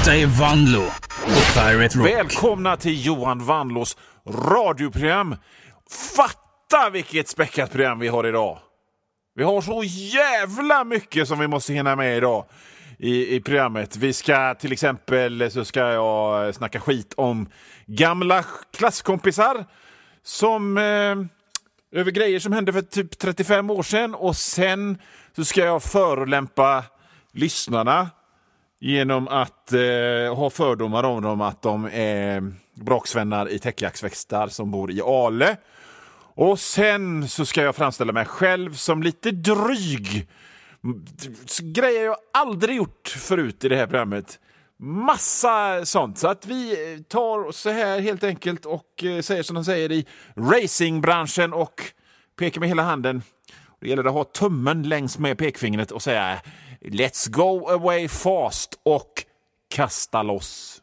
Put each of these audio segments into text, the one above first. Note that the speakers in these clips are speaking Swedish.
Detta är Vanlo på Pirate Rock. Välkomna till Johan Vanlos radioprogram. Fatta vilket späckat program vi har idag. Vi har så jävla mycket som vi måste hinna med idag i programmet. Vi ska till exempel, så ska jag snacka skit om gamla klasskompisar som över grejer som hände för typ 35 år sedan. Och sen så ska jag förolämpa lyssnarna genom att ha fördomar om dem att de är braksvänner i täckjacksväxtar som bor i Ale. Och sen så ska jag framställa mig själv som lite dryg. Grejer jag aldrig gjort förut i det här programmet. Massa sånt. Så att vi tar så här helt enkelt och säger som de säger i racingbranschen och pekar med hela handen. Det gäller att ha tummen längs med pekfingret och säga let's go away fast och kasta loss.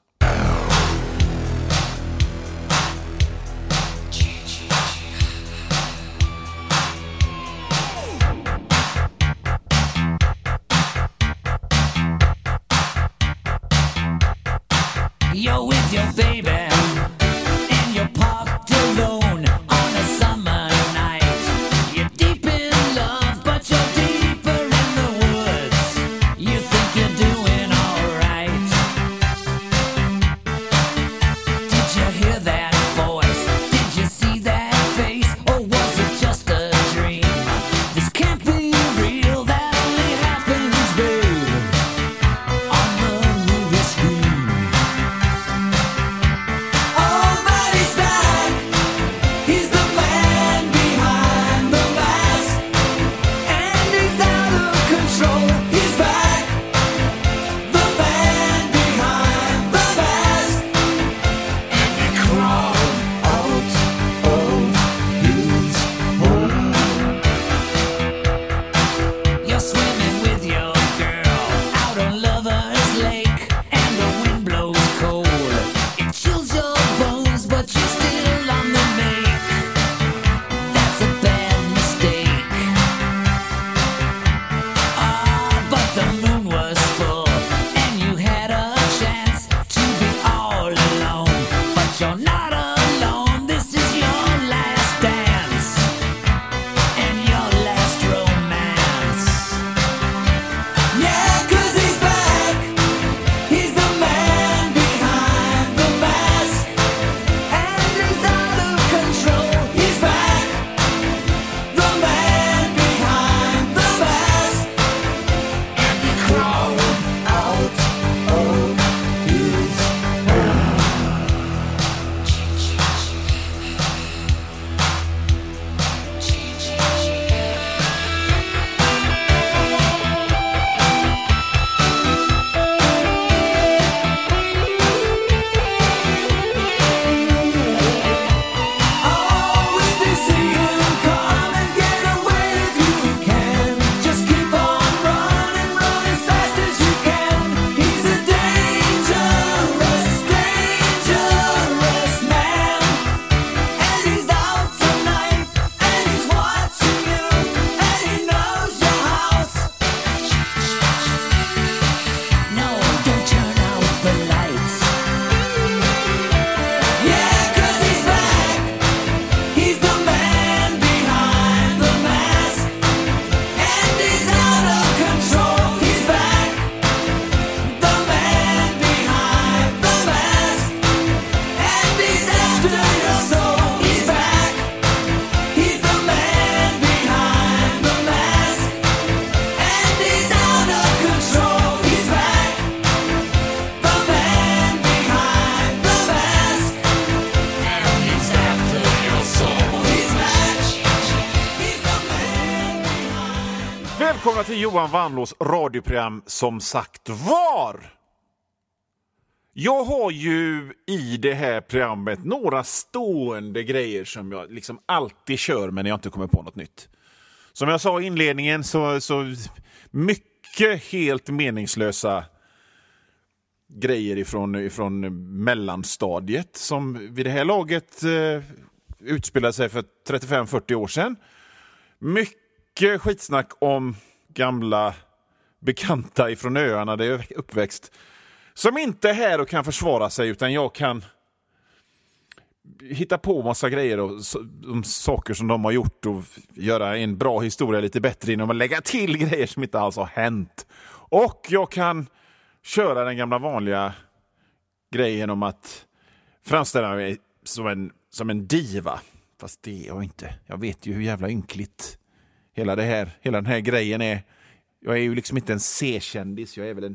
You're with your baby and you're parked alone on a summer night. You're deep in love, but you're deeper in the woods. You think you're doing alright. Did you hear that voice? Did you see that face? Or was it just a dream? This can't be real, that only happens, babe, on the movie screen. Välkomna till Johan Vanlos radioprogram som sagt var. Jag har ju i det här programmet några stående grejer som jag liksom alltid kör men jag inte kommer på något nytt. Som jag sa i inledningen så mycket helt meningslösa grejer ifrån mellanstadiet som vid det här laget utspelade sig för 35-40 år sedan. Mycket skitsnack om gamla bekanta ifrån öarna där jag är uppväxt. som inte är här och kan försvara sig, utan jag kan hitta på massa grejer och om saker som de har gjort och göra en bra historia lite bättre genom att lägga till grejer som inte alls har hänt. Och jag kan köra den gamla vanliga grejen om att framställa mig som en diva. Fast det är jag inte. Jag vet ju hur jävla ynkligt hela den här grejen är. Jag är ju liksom inte en C-kändis. Jag är väl en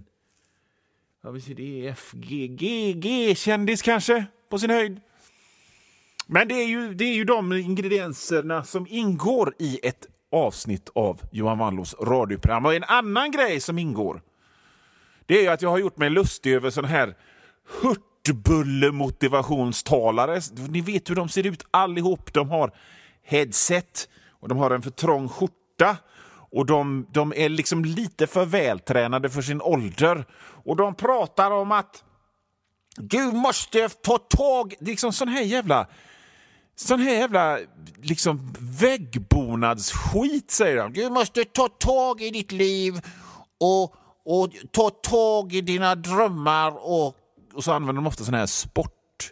G-kändis kanske på sin höjd. Men det är ju de ingredienserna som ingår i ett avsnitt av Johan Wanlås radioprogram. Och en annan grej som ingår, det är ju att jag har gjort mig lustig över sån här hurtbulle-motivationstalare. Ni vet hur de ser ut allihop. De har headset och de har en för trång skjorta. Och de är liksom lite för vältränade för sin ålder. Och de pratar om att du måste ta tag... Det är liksom sån här jävla liksom väggbonadskit, säger de. Du måste ta tag i ditt liv och ta tag i dina drömmar och så använder de ofta sån här sport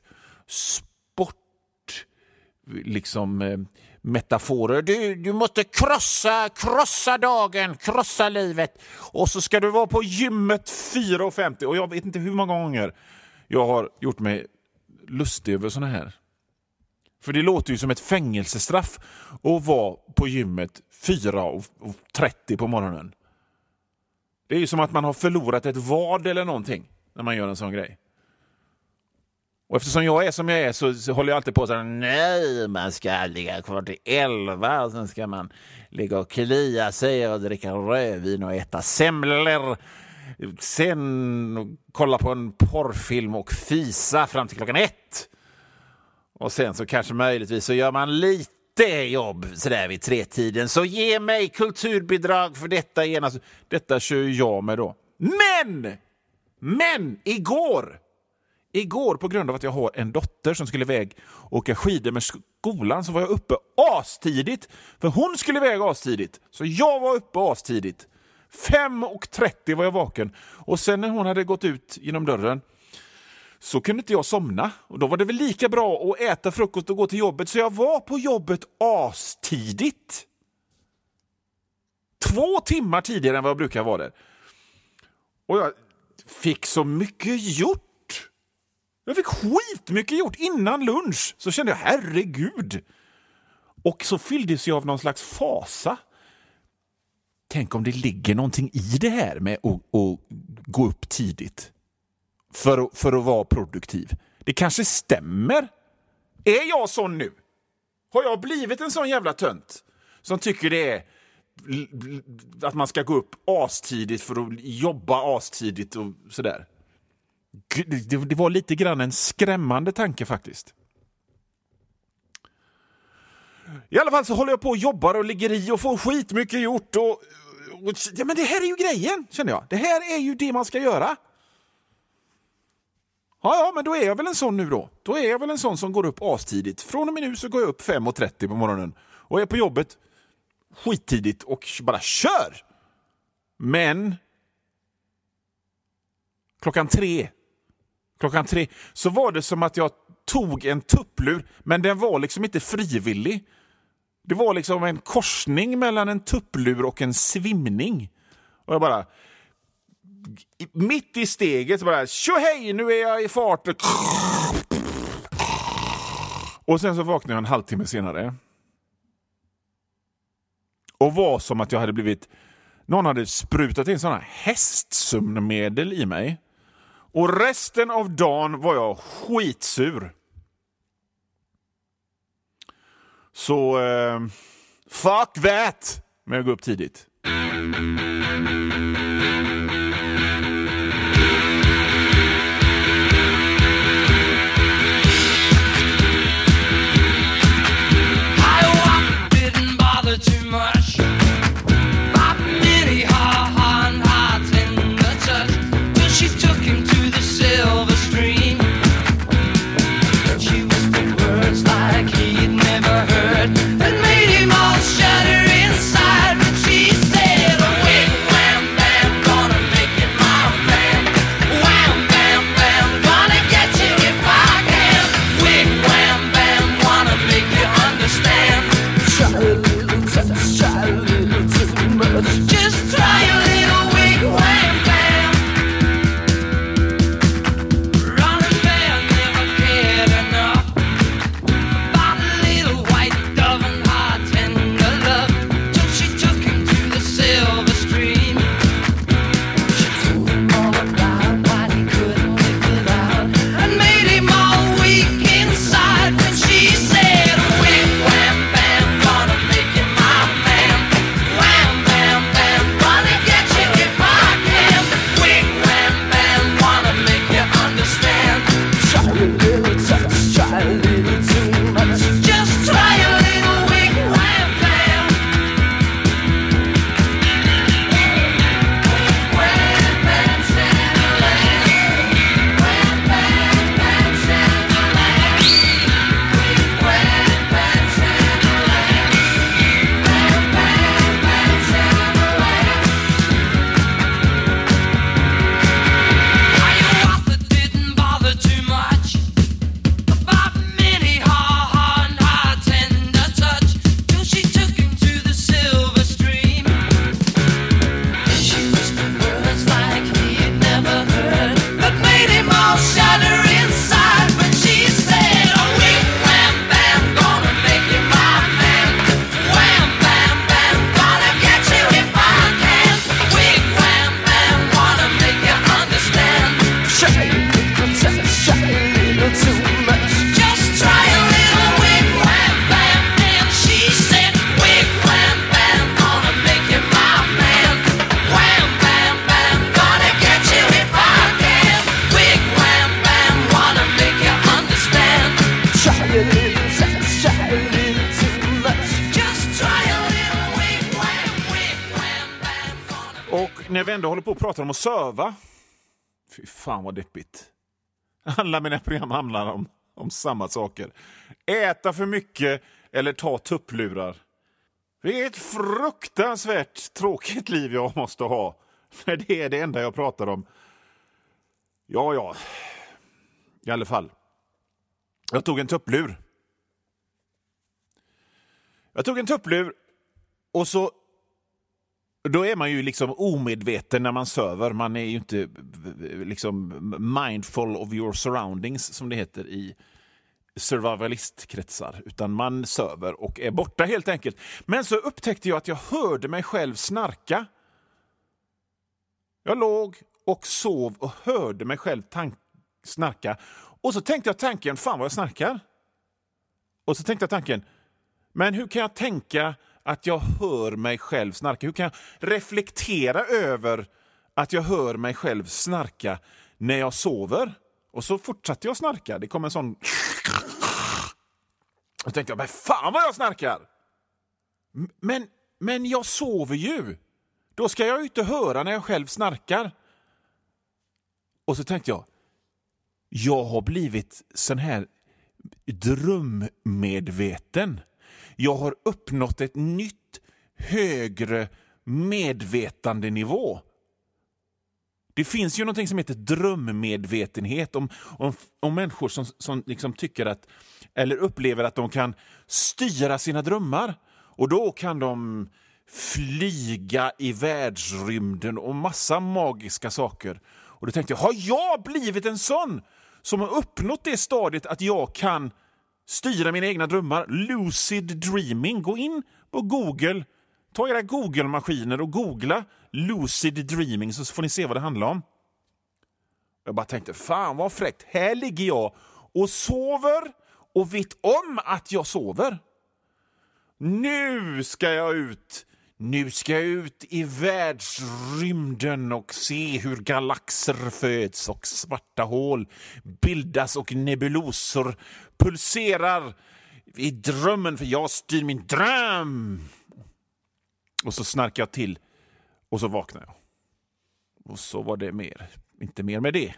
liksom metaforer. Du måste krossa dagen, krossa livet, och så ska du vara på gymmet 4:50. Och jag vet inte hur många gånger jag har gjort mig lustig över såna här. För det låter ju som ett fängelsestraff att vara på gymmet 4:30 på morgonen. Det är ju som att man har förlorat ett vad eller någonting när man gör en sån grej. Och eftersom jag är som jag är så håller jag alltid på så här: nej, man ska ligga kvar till 11 och sen ska man ligga och klia sig och dricka rödvin och äta semlor. Sen kolla på en porrfilm och fisa fram till 1:00. Och sen så kanske möjligtvis så gör man lite jobb sådär vid 3-tiden. Så ge mig kulturbidrag för detta genast. Detta kör jag med då. Men igår på grund av att jag har en dotter som skulle iväg och åka skidor med skolan, så var jag uppe astidigt. För hon skulle iväg astidigt. Så jag var uppe astidigt. 5:30 var jag vaken. Och sen när hon hade gått ut genom dörren så kunde inte jag somna. Och då var det väl lika bra att äta frukost och gå till jobbet. Så jag var på jobbet astidigt. 2 timmar tidigare än vad jag brukar vara där. Och jag fick så mycket gjort. Jag fick skitmycket gjort innan lunch. Så kände jag, herregud. Och så fylldes jag av någon slags fasa. Tänk om det ligger någonting i det här med att gå upp tidigt. För att vara produktiv. Det kanske stämmer. Är jag sån nu? Har jag blivit en sån jävla tönt som tycker det är att man ska gå upp astidigt för att jobba astidigt och sådär? Det var lite grann en skrämmande tanke faktiskt. I alla fall så håller jag på och jobbar och ligger i och får skitmycket gjort. Ja, men det här är ju grejen, känner jag. Det här är ju det man ska göra. Ja, men då är jag väl en sån nu då. Då är jag väl en sån som går upp astidigt. Från och med nu så går jag upp 5:30 på morgonen. Och är på jobbet skittidigt och bara kör. Men klockan tre så var det som att jag tog en tupplur, men den var liksom inte frivillig. Det var liksom en korsning mellan en tupplur och en svimning. Och jag bara mitt i steget så bara tjohej, nu är jag i fart. Och sen så vaknade jag en halvtimme senare. Och var som att jag hade blivit, någon hade sprutat in sådana hästsömnmedel i mig. Och resten av dagen var jag skitsur. Så fuck that med att gå upp tidigt. That made him all shudder inside. But she said, wait. Och när vi ändå håller på och pratar om att söva. Fy fan vad deppigt. Alla mina program handlar om samma saker. Äta för mycket eller ta tupplurar. Det är ett fruktansvärt tråkigt liv jag måste ha. För det är det enda jag pratar om. Ja. I alla fall. Jag tog en tupplur. Och så då är man ju liksom omedveten när man söver. Man är ju inte liksom mindful of your surroundings som det heter i survivalistkretsar, utan man söver och är borta helt enkelt. Men så upptäckte jag att jag hörde mig själv snarka. Jag låg och sov och hörde mig själv snarka. Och så tänkte jag tanken, fan vad jag snarkar. Och så tänkte jag tanken, men hur kan jag tänka att jag hör mig själv snarka? Hur kan jag reflektera över att jag hör mig själv snarka när jag sover? Och så fortsatte jag snarka. Det kom en sån... Och tänkte jag, men fan vad jag snarkar! Men jag sover ju. Då ska jag ju inte höra när jag själv snarkar. Och så tänkte jag har blivit sån här drömmedveten. Jag har uppnått ett nytt, högre medvetandenivå. Det finns ju någonting som heter drömmedvetenhet om människor som liksom tycker att, eller upplever att de kan styra sina drömmar. Och då kan de flyga i världsrymden och massa magiska saker. Och då tänkte jag, har jag blivit en sån som har uppnått det stadiet att jag kan styra mina egna drömmar? Lucid dreaming. Gå in på Google. Ta era Google-maskiner och googla lucid dreaming så får ni se vad det handlar om. Jag bara tänkte, fan vad fräckt. Här ligger jag och sover och vet om att jag sover. Nu ska jag ut i världsrymden och se hur galaxer föds och svarta hål bildas och nebulosor pulserar i drömmen, för jag styr min dröm. Och så snarkar jag till och så vaknar jag. Och så var det inte mer med det.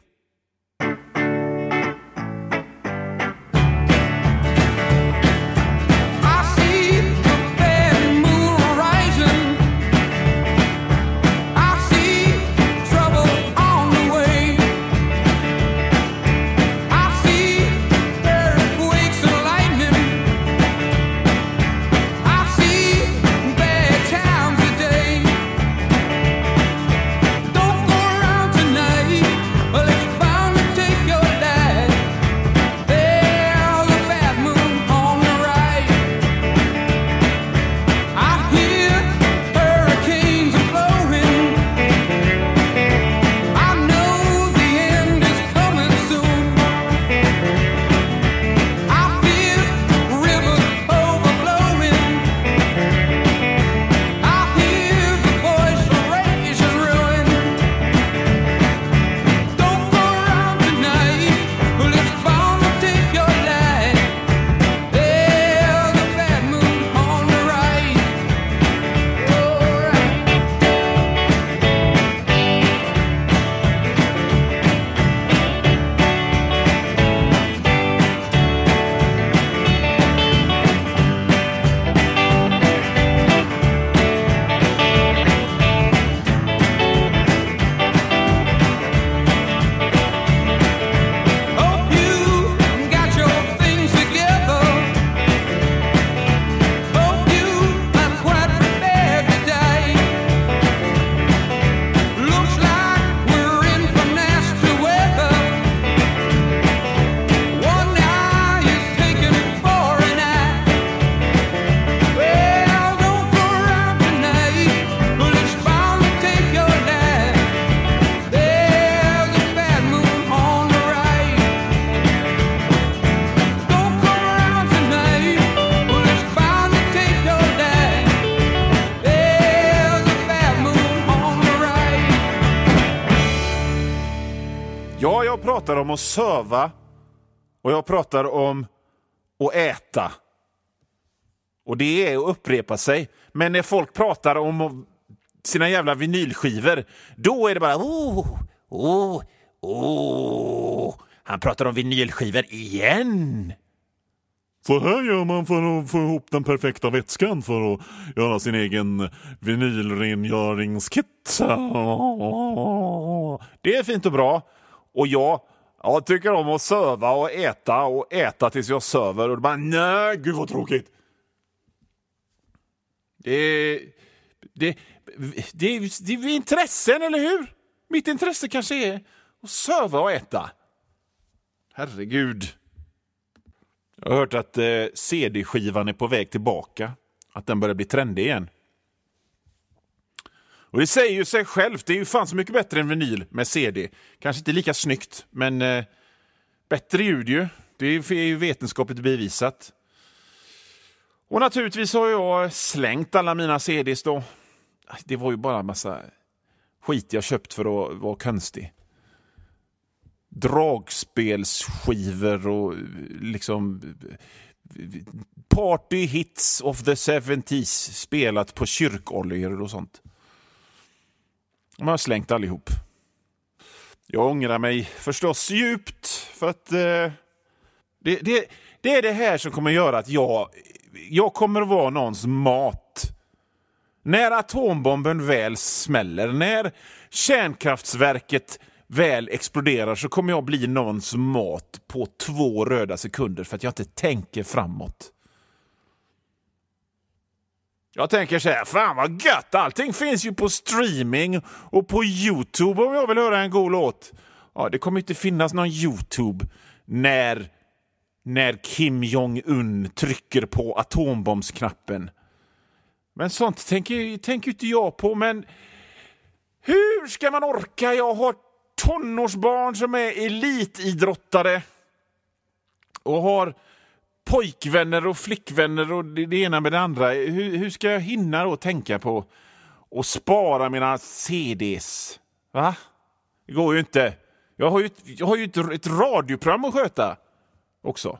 Ja, jag pratar om att söva och jag pratar om att äta. Och det är att upprepa sig. Men när folk pratar om att sina jävla vinylskivor, då är det bara han pratar om vinylskivor igen. Så här gör man för att få ihop den perfekta vätskan för att göra sin egen vinylrengöringskit. Det är fint och bra. Och jag tycker om att söva och äta tills jag söver. Och bara, nej, gud vad tråkigt. Det är intressen, eller hur? Mitt intresse kanske är att söva och äta. Herregud. Jag har hört att CD-skivan är på väg tillbaka. Att den börjar bli trendig igen. Och det säger ju sig självt. Det är ju fan så mycket bättre än vinyl med CD. Kanske inte lika snyggt, men bättre ljud ju. Det är ju vetenskapligt bevisat. Och naturligtvis har jag slängt alla mina CDs då. Det var ju bara en massa skit jag köpt för att vara konstig. Dragspelsskivor och liksom party hits of the 70s spelat på kyrkoljor och sånt. Man har slängt allihop. Jag ångrar mig förstås djupt för att det är det här som kommer göra att jag kommer att vara någons mat. När atombomben väl smäller, när kärnkraftsverket väl exploderar, så kommer jag bli någons mat på 2 röda sekunder för att jag inte tänker framåt. Jag tänker så här, fan vad gött, allting finns ju på streaming och på YouTube om jag vill höra en god låt. Ja, det kommer inte finnas någon YouTube när Kim Jong-un trycker på atombombsknappen. Men sånt tänker inte jag på, men hur ska man orka? Jag har tonårsbarn som är elitidrottare och har pojkvänner och flickvänner och det ena med det andra. Hur ska jag hinna då tänka på och spara mina CDs? Va? Det går ju inte. Jag har ju ett radioprogram att sköta också.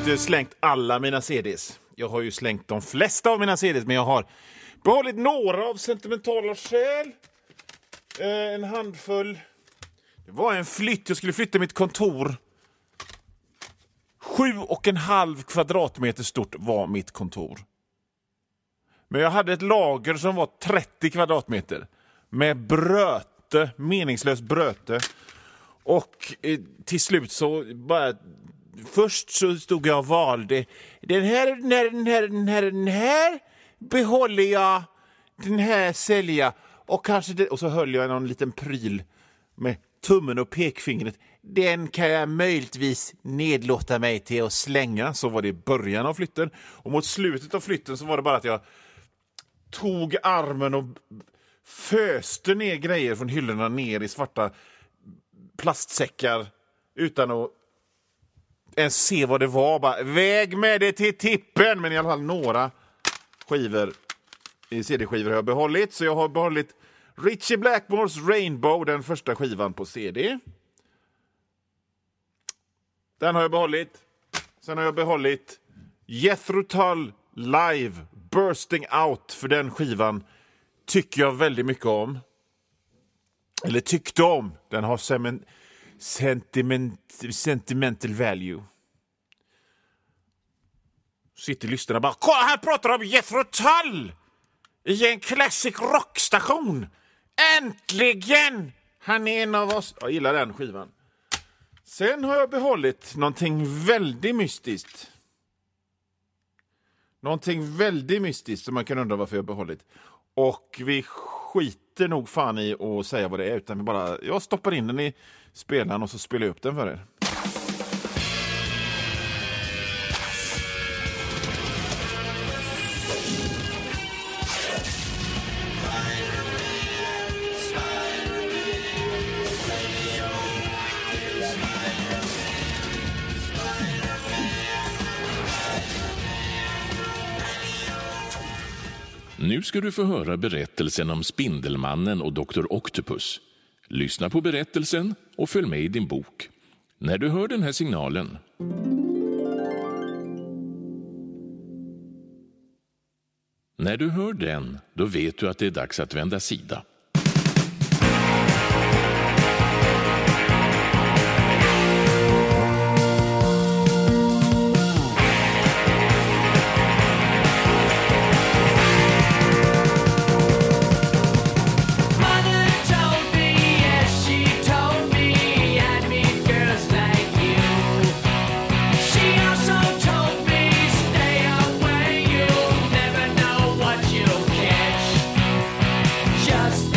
inte slängt alla mina CDs. Jag har ju slängt de flesta av mina CDs, men jag har behållit några av sentimentala skäl. En handfull. Det var en flytt. Jag skulle flytta mitt kontor. 7,5 kvadratmeter stort var mitt kontor. Men jag hade ett lager som var 30 kvadratmeter. Med bröte, meningslös bröte. Och till slut så bara... Först så stod jag och valde. Den här behåller jag. Den här säljer jag. Och så höll jag någon liten pryl med tummen och pekfingret. Den kan jag möjligtvis nedlåta mig till att slänga. Så var det i början av flytten. Och mot slutet av flytten så var det bara att jag tog armen och föste ner grejer från hyllorna ner i svarta plastsäckar utan att ens se vad det var. Bara väg med det till tippen. Men i alla fall några skivor i CD-skivor har jag behållit. Så jag har behållit Ritchie Blackmores Rainbow, den första skivan på CD. Den har jag behållit. Sen har jag behållit Jethro Tull Live Bursting Out, för den skivan tycker jag väldigt mycket om. Eller tyckte om. Den har sentimental value. Sitter lyssnarna bara, kolla, här pratar de om Jethro Tull i en classic rockstation. Äntligen! Han är en av oss. Jag gillar den skivan. Sen har jag behållit någonting väldigt mystiskt. Någonting väldigt mystiskt som man kan undra varför jag har behållit. Och vi skiter nog fan i att säga vad det är, utan jag stoppar in den i spelaren och så spelar jag upp den för er. Nu ska du få höra berättelsen om Spindelmannen och Dr. Octopus. Lyssna på berättelsen och följ med i din bok. När du hör den här signalen. När du hör den, då vet du att det är dags att vända sida. Just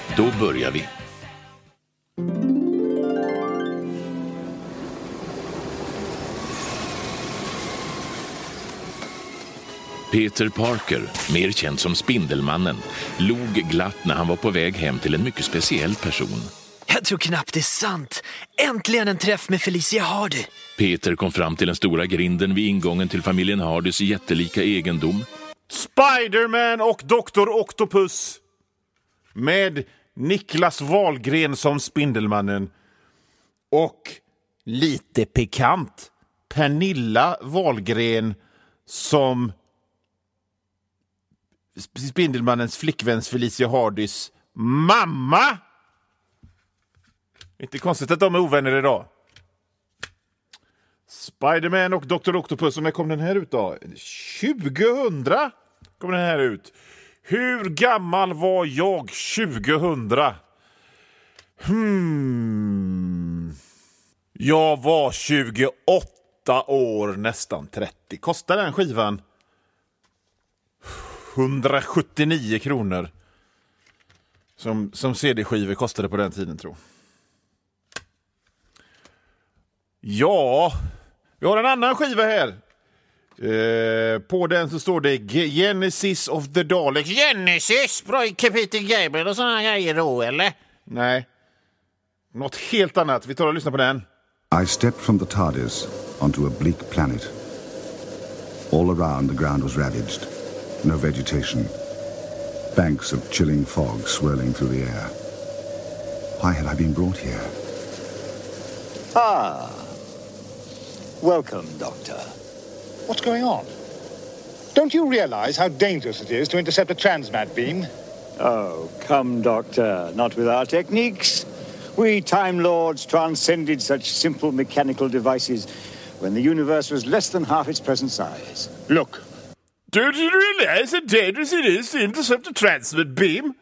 Då börjar vi. Peter Parker, mer känd som Spindelmannen, log glatt när han var på väg hem till en mycket speciell person. Jag tror knappt det är sant. Äntligen en träff med Felicia Hardy. Peter kom fram till den stora grinden vid ingången till familjen Hardys jättelika egendom. Spider-Man och Dr. Octopus. Med Niklas Wahlgren som Spindelmannen. Och lite pikant, Pernilla Wahlgren som Spindelmannens flickväns Felicia Hardys mamma. Inte konstigt att de är ovänner idag. Spider-Man och Dr. Octopus. Som kom den här ut då? 2000 kom den här ut. Hur gammal var jag 2000? Jag var 28 år, nästan 30. Kostar den skivan 179 kronor. Som CD-skivor kostade på den tiden, tror jag. Ja, vi har en annan skiva här. På den så står det Genesis of the Daleks. Genesis! Bra Peter Gabriel och sådana grejer då, eller? Nej. Något helt annat. Vi tar och lyssnar på den. I stepped from the TARDIS onto a bleak planet. All around the ground was ravaged. No vegetation. Banks of chilling fog swirling through the air. Why had I been brought here? Welcome, Doctor. What's going on? Don't you realize how dangerous it is to intercept a transmat beam? Oh, come, Doctor. Not with our techniques. We Time Lords transcended such simple mechanical devices when the universe was less than half its present size. Look. Don't you realize how dangerous it is to intercept a transmat beam?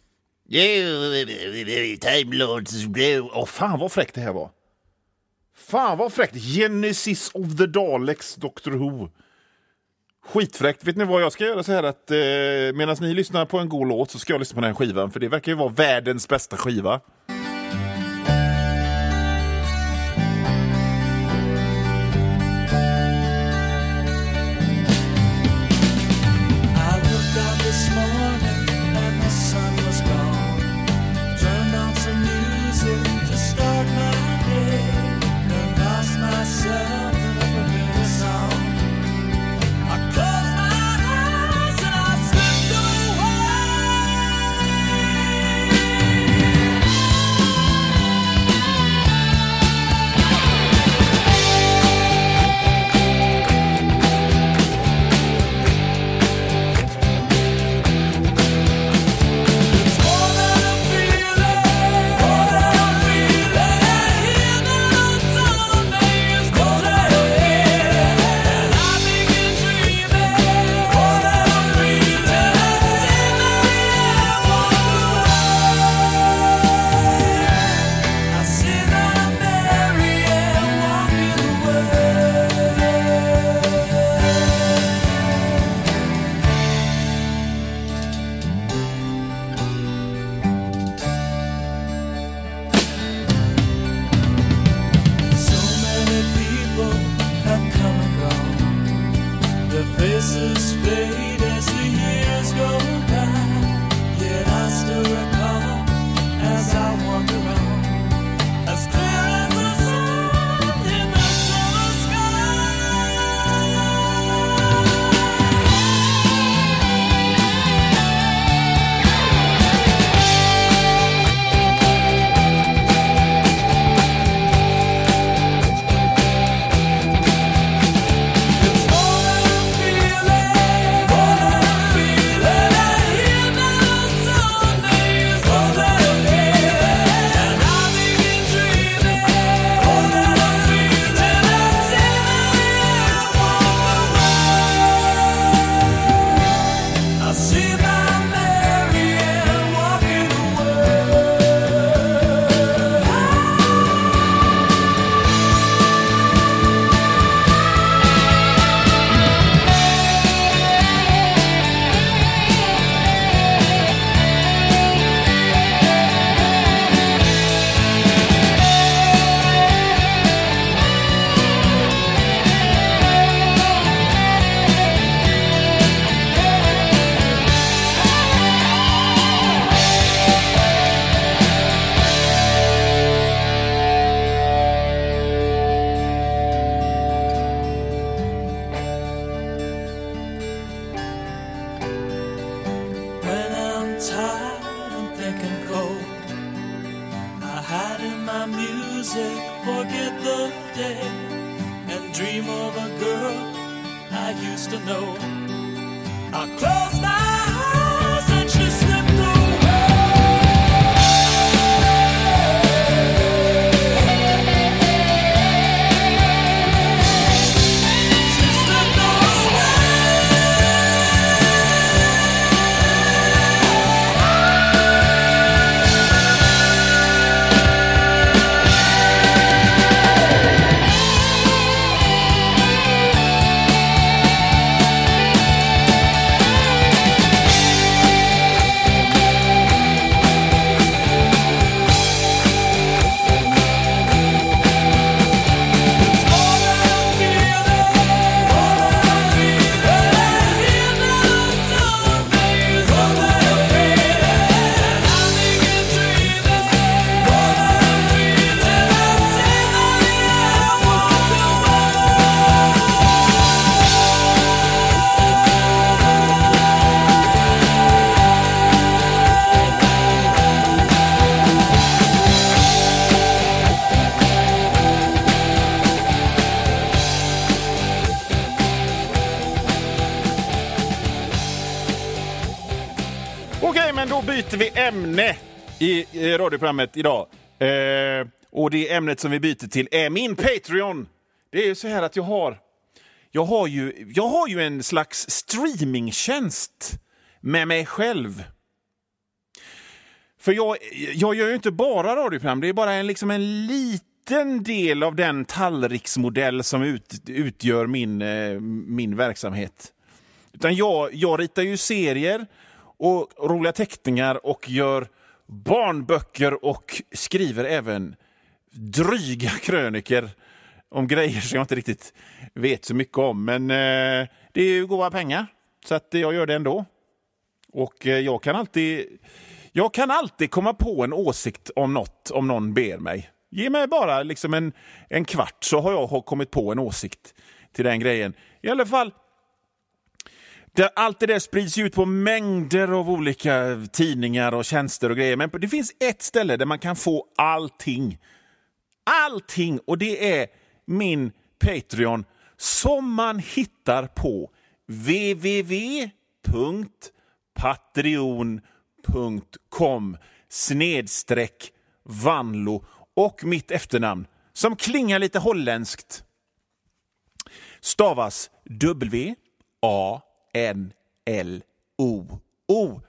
Time Lords. Fan vad fräckt det här var. Fan vad fräckt. Genesis of the Daleks, Doctor Who. Skitfräckt. Vet ni vad jag ska göra så här att medan ni lyssnar på en god låt så ska jag lyssna på den skivan. För det verkar ju vara världens bästa skiva. my music, forget the day, and dream of a girl I used to know. I close my eyes and she slipped away. She slipped away. Okej, men då byter vi ämne i radioprogrammet idag. Och det ämnet som vi byter till är min Patreon. Det är ju så här att jag har ju en slags streamingtjänst med mig själv. För jag gör ju inte bara radioprogram, det är bara en liten del av den tallriksmodell som utgör min verksamhet. Utan jag ritar ju serier och roliga teckningar och gör barnböcker och skriver även dryga kröniker om grejer som jag inte riktigt vet så mycket om. Men det är ju goda pengar, så att jag gör det ändå. Och jag kan alltid komma på en åsikt om något om någon ber mig. Ge mig bara liksom en kvart så har jag kommit på en åsikt till den grejen. I alla fall, allt det där sprids ut på mängder av olika tidningar och tjänster och grejer. Men det finns ett ställe där man kan få allting. Allting, och det är min Patreon som man hittar på www.patreon.com/Vanlo och mitt efternamn som klingar lite holländskt stavas WANLO.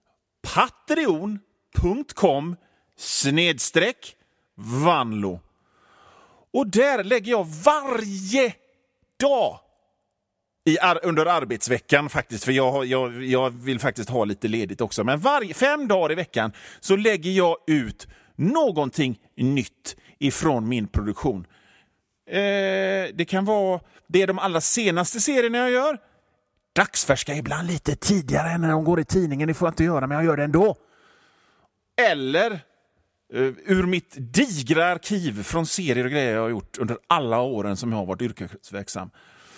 Patreon.com/Vanlo. Och där lägger jag varje dag under arbetsveckan faktiskt, för jag vill faktiskt ha lite ledigt också. Men 5 dagar i veckan så lägger jag ut någonting nytt ifrån min produktion. Det kan vara de allra senaste serierna jag gör. Dagsfärska ibland lite tidigare än när de går i tidningen. Det får jag inte göra, men jag gör det ändå. Eller ur mitt digra arkiv från serier och grejer jag har gjort under alla åren som jag har varit yrkesverksam.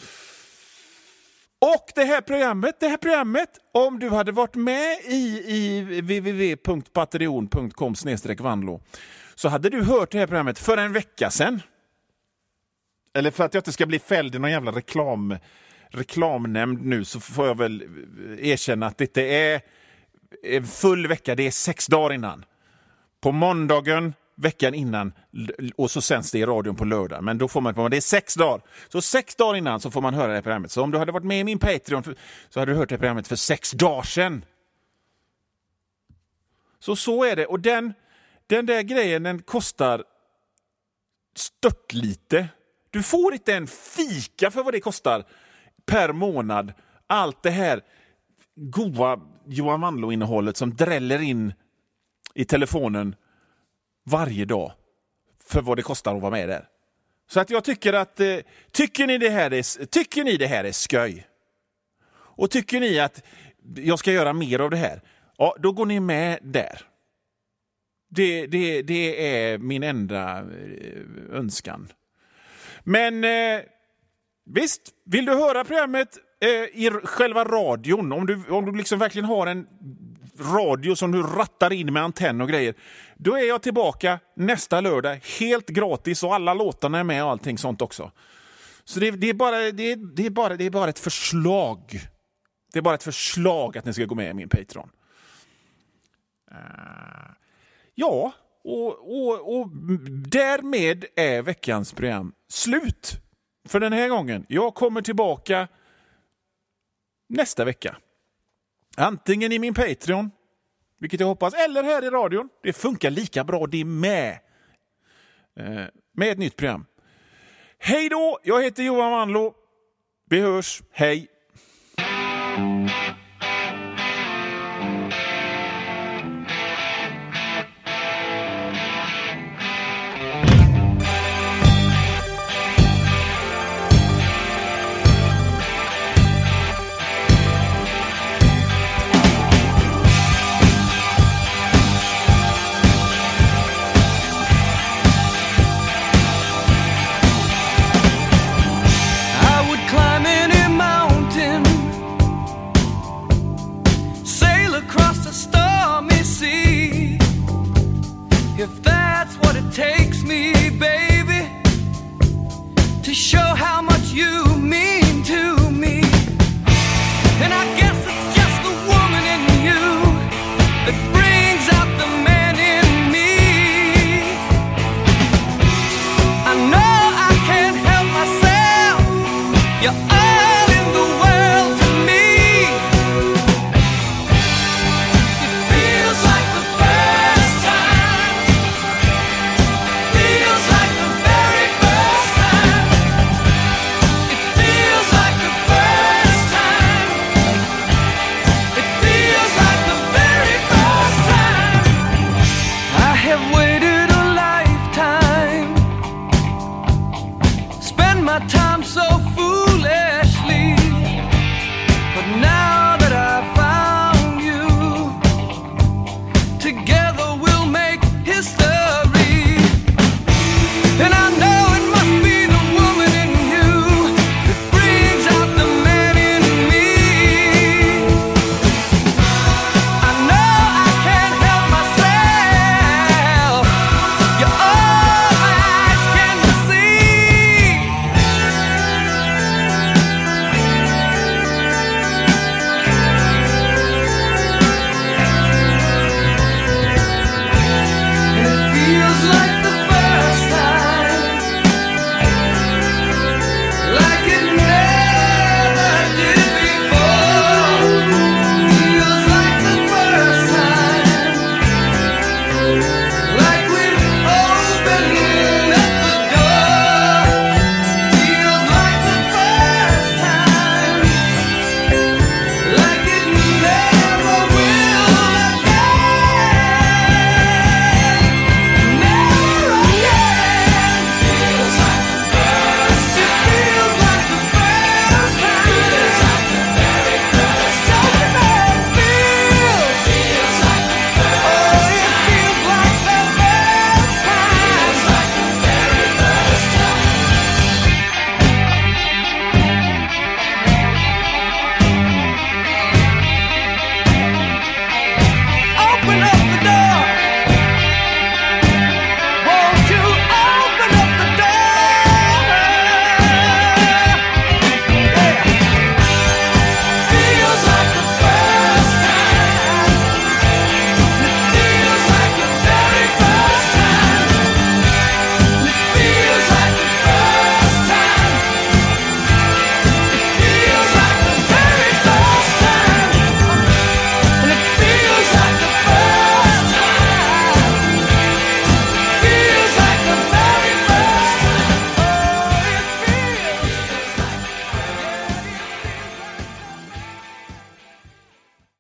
Och det här programmet, om du hade varit med i www.patreon.com/Vanlo så hade du hört det här programmet för en vecka sedan. Eller för att jag inte ska bli fälld i någon jävla reklamnämnd nu, så får jag väl erkänna att det är en full vecka, det är 6 dagar innan. På måndagen veckan innan, och så sänds det i radion på lördag. Men då får man, det är 6 dagar. Så 6 dagar innan så får man höra det här programmet. Så om du hade varit med i min Patreon så hade du hört det här programmet för 6 dagar sedan. Så är det. Och den där grejen, den kostar störtlite. Du får inte en fika för vad det kostar per månad. Allt det här goda Johan Vanlo-innehållet som dräller in i telefonen varje dag för vad det kostar att vara med där. Så att jag tycker att tycker ni det här är skoj, och tycker ni att jag ska göra mer av det här, ja, då går ni med där. Det är min enda önskan. Men visst, vill du höra programmet i själva radion, om du liksom verkligen har en radio som du rattar in med antenn och grejer. Då är jag tillbaka nästa lördag helt gratis och alla låtarna är med och allting sånt också. Så det är bara ett förslag. Det är bara ett förslag att ni ska gå med i min Patreon. Ja, och därmed är veckans program slut för den här gången. Jag kommer tillbaka nästa vecka. Antingen i min Patreon, vilket jag hoppas, eller här i radion. Det funkar lika bra det med ett nytt program. Hej då, jag heter Johan Vanlo. Vi hörs, hej. If that's what it takes me, baby, to show how much you mean to me. And I guess it's just the woman in you that brings out the man in me. I know I can't help myself. You're all in the world to me. It feels like the first time. Feels like the very first time. It feels like the first time. It feels like the very first time. I have waited a lifetime, spend my time so foolishly, but now that I found you, together we'll make history.